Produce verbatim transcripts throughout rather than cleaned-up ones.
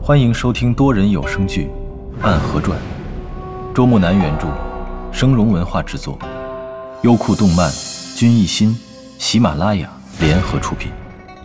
欢迎收听多人有声剧《暗河传》，周木南原著，生荣文化制作，优酷动漫、君艺心、喜马拉雅联合出品。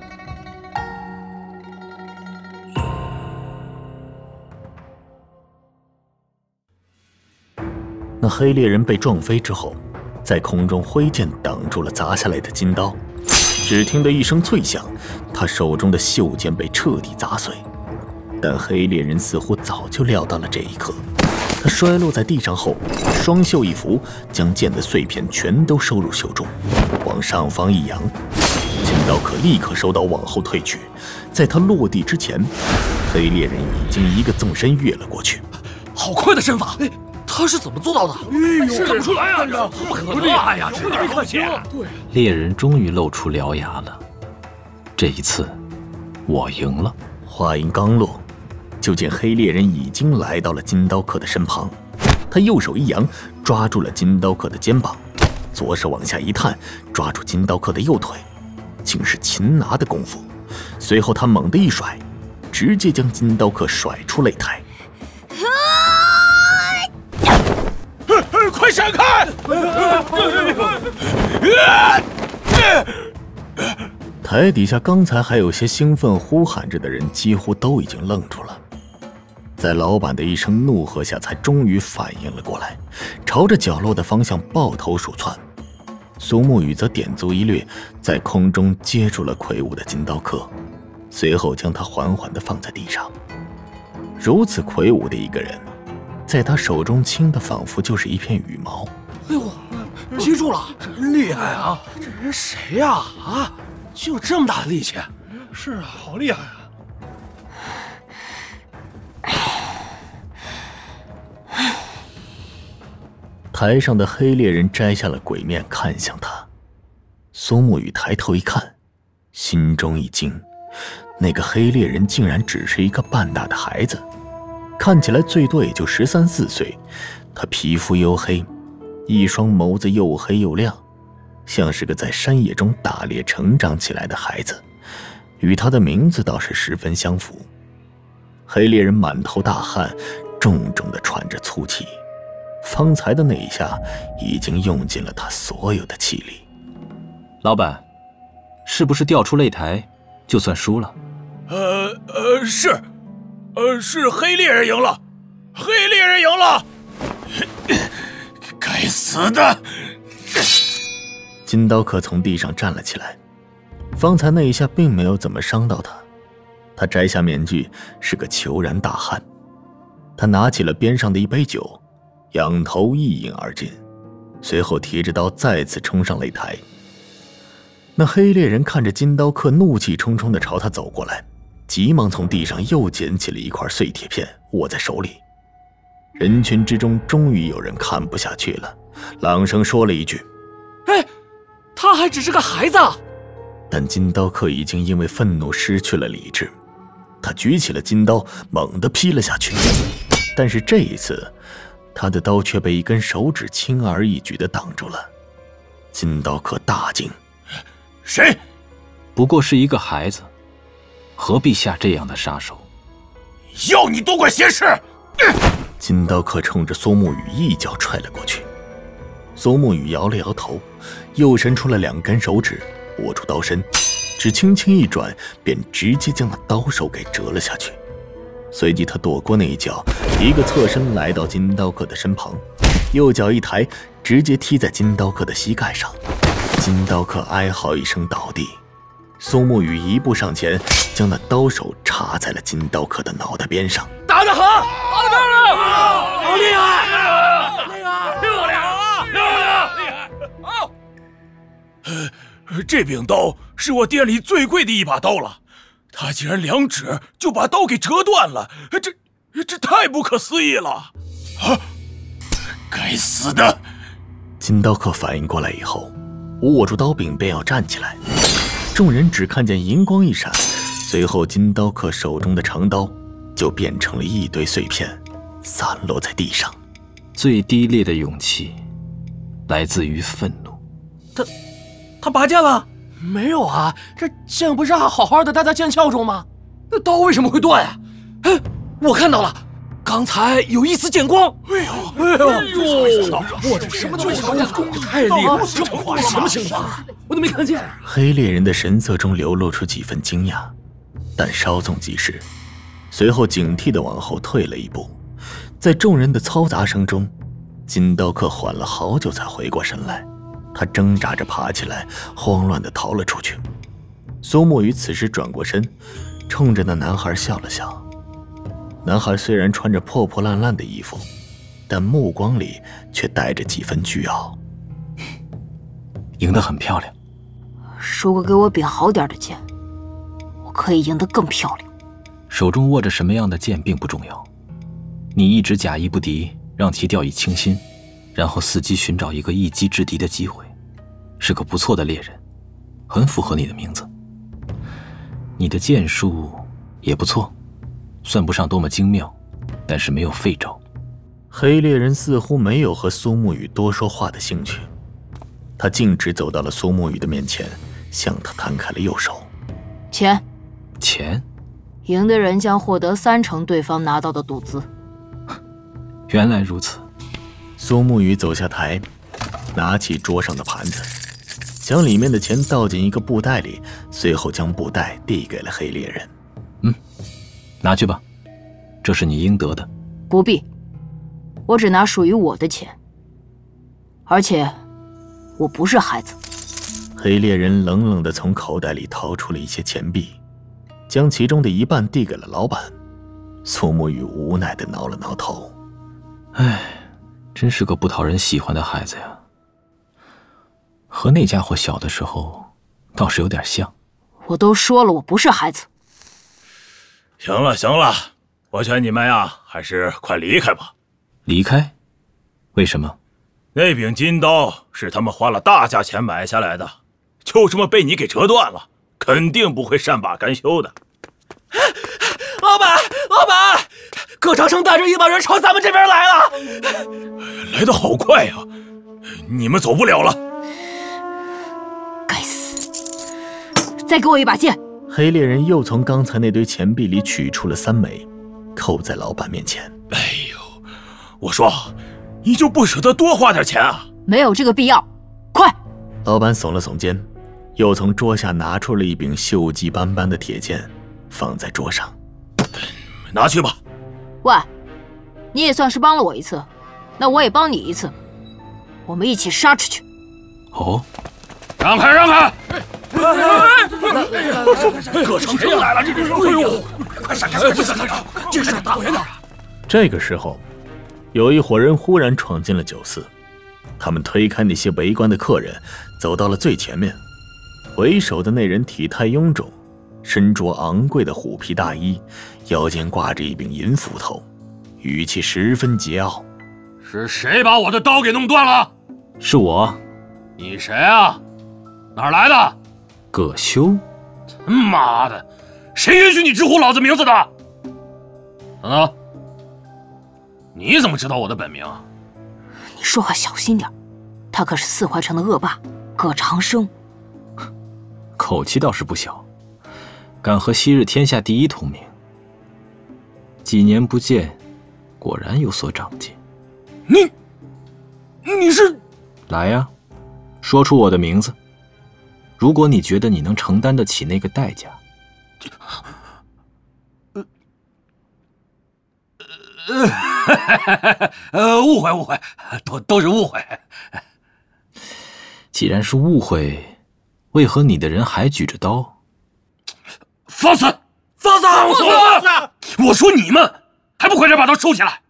那黑猎人被撞飞之后，在空中挥剑挡住了砸下来的金刀，只听得一声脆响，他手中的袖剑被彻底砸碎。但黑猎人似乎早就料到了这一刻，他摔落在地上后，双袖一扶，将剑的碎片全都收入袖中，往上方一扬，金刀客立刻收刀往后退去。在他落地之前，黑猎人已经一个纵身跃了过去。 好快的身法！他是怎么做到的？ 哎呦， 看不出来啊！不可能啊！哎呀，这么快些！ 对， 猎人终于露出獠牙了。这一次，我赢了。 话音刚落，就见黑猎人已经来到了金刀客的身旁。他右手一扬，抓住了金刀客的肩膀，左手往下一探，抓住金刀客的右腿，竟是擒拿的功夫。随后他猛地一甩，直接将金刀客甩出擂台。 快闪开！ 台底下刚才还有些兴奋呼喊着的人几乎都已经愣住了，在老板的一声怒喝下才终于反应了过来，朝着角落的方向抱头鼠窜。苏沐雨则点足一掠，在空中接住了魁梧的金刀客，随后将他缓缓地放在地上。如此魁梧的一个人，在他手中轻的仿佛就是一片羽毛。 哎呦，记住了， 真厉害啊！ 这人谁呀？啊，就这么大的力气？ 是啊，好厉害啊！ 台上的黑猎人摘下了鬼面，看向他。苏沐雨抬头一看，心中一惊，那个黑猎人竟然只是一个半大的孩子。看起来最多也就十三四岁，他皮肤黝黑，一双眸子又黑又亮，像是个在山野中打猎成长起来的孩子，与他的名字倒是十分相符。黑猎人满头大汗，重重地喘着粗气，方才的那一下已经用尽了他所有的气力。 老板，是不是掉出擂台就算输了？ 呃呃，是。呃，是黑猎人赢了，黑猎人赢了！该死的！ 金刀客从地上站了起来，方才那一下并没有怎么伤到他。他摘下面具，是个虬髯大汉。他拿起了边上的一杯酒，仰头一饮而尽，随后提着刀再次冲上擂台。那黑猎人看着金刀客怒气冲冲地朝他走过来，急忙从地上又捡起了一块碎铁片，握在手里。人群之中终于有人看不下去了，朗声说了一句： 哎，他还只是个孩子。 但金刀客已经因为愤怒失去了理智，他举起了金刀猛地劈了下去。但是这一次他的刀却被一根手指轻而易举地挡住了。金刀客大惊： 谁？ 不过是一个孩子，何必下这样的杀手？ 要你多管闲事！ 金刀客冲着苏沐雨一脚踹了过去。苏沐雨摇了摇头，又伸出了两根手指，握住刀身，只轻轻一转，便直接将那刀手给折了下去。随即他躲过那一脚，一个侧身来到金刀客的身旁，右脚一抬，直接踢在金刀客的膝盖上。金刀客哀嚎一声倒地。苏沐雨一步上前，将那刀手插在了金刀客的脑袋边上。 打得好，打得漂亮，好厉害，厉害， 漂亮啊，漂亮，厉害！好，呃，这柄刀是我店里最贵的一把刀了，他竟然两指就把刀给折断了，这这太不可思议了！啊，该死的！ 金刀客反应过来以后，握住刀柄便要站起来。众人只看见银光一闪，随后金刀客手中的长刀就变成了一堆碎片，散落在地上。 最低劣的勇气来自于愤怒。 他他拔剑了？没有啊，这剑不是还好好的待在剑鞘中吗？那刀为什么会断啊？ 哎，我看到了，刚才有一丝剑光。哎呦，哎呦，哎呦！我这什么都没看见，太厉害了！这么快，什么情况？我都没看见。 黑猎人的神色中流露出几分惊讶，但稍纵即逝，随后警惕地往后退了一步。在众人的嘈杂声中，金刀客缓了好久才回过神来，他挣扎着爬起来，慌乱地逃了出去。苏沐雨此时转过身，冲着那男孩笑了笑。男孩虽然穿着破破烂烂的衣服，但目光里却带着几分倨傲。 赢得很漂亮。 如果给我柄好点的剑，我可以赢得更漂亮。 手中握着什么样的剑并不重要，你一直假意不敌，让其掉以轻心，然后伺机寻找一个一击制敌的机会，是个不错的猎人，很符合你的名字。你的剑术也不错，算不上多么精妙，但是没有废招。 黑猎人似乎没有和苏沐雨多说话的兴趣，他径直走到了苏沐雨的面前，向他摊开了右手。 钱， 钱？ 赢的人将获得三成对方拿到的赌资。 原来如此。 苏沐雨走下台，拿起桌上的盘子，将里面的钱倒进一个布袋里，随后将布袋递给了黑猎人。 嗯，拿去吧，这是你应得的。 不必，我只拿属于我的钱，而且我不是孩子。 黑猎人冷冷地从口袋里掏出了一些钱币，将其中的一半递给了老板。苏沐雨无奈地挠了挠头。 唉，真是个不讨人喜欢的孩子呀。和那家伙小的时候倒是有点像。 我都说了我不是孩子。 行了行了，我劝你们呀，还是快离开吧。 离开？为什么？ 那柄金刀是他们花了大价钱买下来的，就这么被你给折断了，肯定不会善罢甘休的。 老板，老板，葛长生带着一帮人朝咱们这边来了。 来得好快呀，你们走不了了。 该死！再给我一把剑。 黑猎人又从刚才那堆钱币里取出了三枚，扣在老板面前。 哎呦，我说，你就不舍得多花点钱啊？ 没有这个必要，快！ 老板耸了耸肩，又从桌下拿出了一柄锈迹斑斑的铁剑，放在桌上。 拿去吧。 喂，你也算是帮了我一次，那我也帮你一次，我们一起杀出去。 哦， 让开让开！ 葛长生来了，这个哎呦，快闪开！快闪开！这是打远点。 这个时候，有一伙人忽然闯进了酒肆，他们推开那些围观的客人，走到了最前面。为首的那人体态臃肿，身着昂贵的虎皮大衣，腰间挂着一柄银斧头，语气十分桀骜。 是谁把我的刀给弄断了？ 是我。 你谁啊？哪儿来的？ 葛修。 他妈的，谁允许你直呼老子名字的？等等，你怎么知道我的本名？ 你说话小心点，他可是四怀城的恶霸葛长生。 口气倒是不小，敢和昔日天下第一同名。几年不见，果然有所长进。 你，你是？ 来呀，说出我的名字。如果你觉得你能承担得起那个代价。 呃，误会误会，都都是误会。 既然是误会，为何你的人还举着刀？ 放肆！放肆！放肆！我说你们还不快点把刀收起来！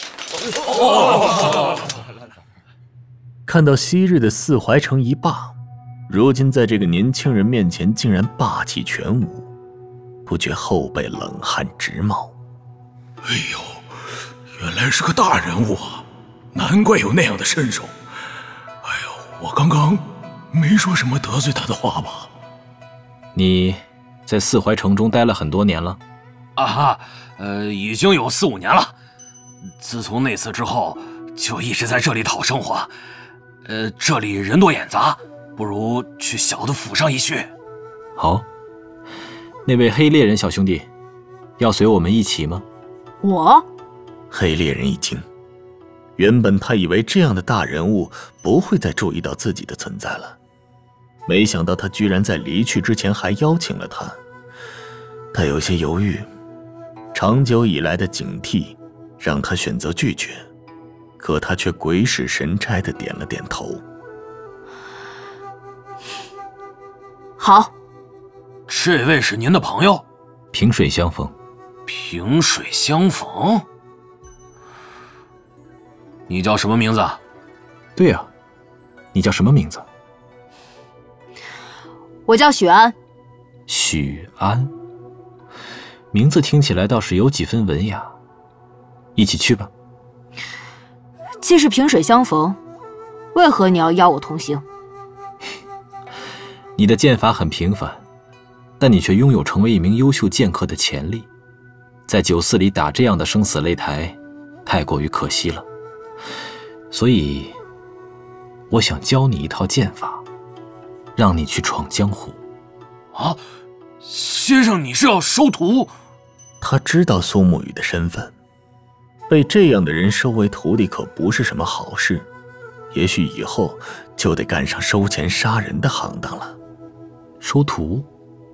看到昔日的四怀城一霸，如今在这个年轻人面前竟然霸气全无，不觉后背冷汗直冒。 哎呦，原来是个大人物啊，难怪有那样的身手。哎呦，我刚刚没说什么得罪他的话吧？ 你在四怀城中待了很多年了？ 啊哈，呃，已经有四五年了。自从那次之后，就一直在这里讨生活。呃，这里人多眼杂，不如去小的府上一叙。 好，那位黑猎人小兄弟，要随我们一起吗？ 我？ 黑猎人一惊，原本他以为这样的大人物不会再注意到自己的存在了，没想到他居然在离去之前还邀请了他。他有些犹豫，长久以来的警惕让他选择拒绝，可他却鬼使神差地点了点头。 好。 这位是您的朋友？ 萍水相逢。 萍水相逢？你叫什么名字？ 对呀、啊，你叫什么名字？ 我叫许安。 许安，名字听起来倒是有几分文雅。一起去吧。 既是萍水相逢，为何你要邀我同行？ 你的剑法很平凡，但你却拥有成为一名优秀剑客的潜力。在酒肆里打这样的生死擂台，太过于可惜了。所以，我想教你一套剑法，让你去闯江湖。 啊，先生，你是要收徒？ 他知道苏沐雨的身份，被这样的人收为徒弟可不是什么好事，也许以后就得干上收钱杀人的行当了。 收徒？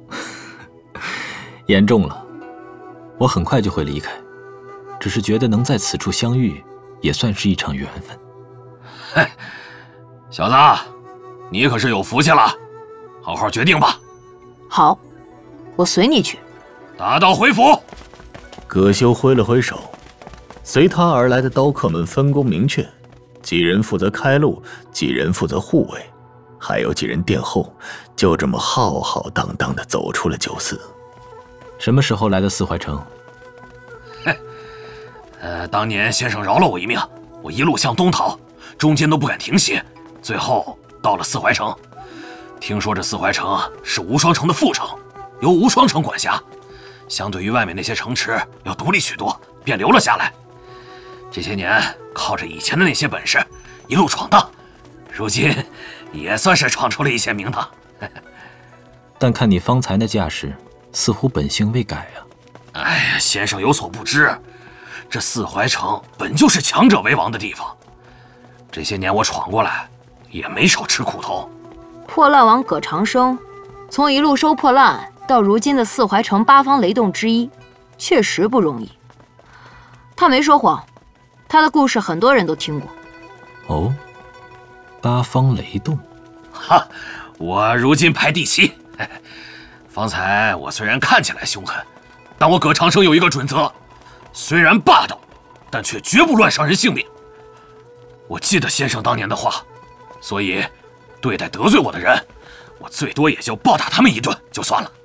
严重了。我很快就会离开，只是觉得能在此处相遇，也算是一场缘分。 嘿，小子，你可是有福气了，好好决定吧。 好，我随你去。 打道回府。 葛修挥了挥手，随他而来的刀客们分工明确，几人负责开路，几人负责护卫，还有几人殿后，就这么浩浩荡荡地走出了酒肆。 什么时候来的四怀城？ 嘿，呃，当年先生饶了我一命，我一路向东逃，中间都不敢停歇，最后到了四怀城。听说这四怀城是无双城的副城，由无双城管辖，相对于外面那些城池要独立许多，便留了下来。这些年靠着以前的那些本事一路闯荡，如今也算是闯出了一些名堂。 但看你方才那架势，似乎本性未改啊。 哎呀，先生有所不知，这四怀城本就是强者为王的地方，这些年我闯过来，也没少吃苦头。 破烂王葛长生，从一路收破烂到如今的四怀城八方雷洞之一，确实不容易。他没说谎，他的故事很多人都听过。 哦，八方雷洞。 哈，我如今排第七。方才我虽然看起来凶狠，但我葛长生有一个准则，虽然霸道，但却绝不乱伤人性命。我记得先生当年的话，所以对待得罪我的人，我最多也就暴打他们一顿就算了。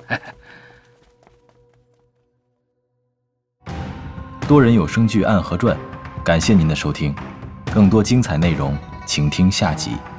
多人有声剧《暗河传》，感谢您的收听，更多精彩内容，请听下集。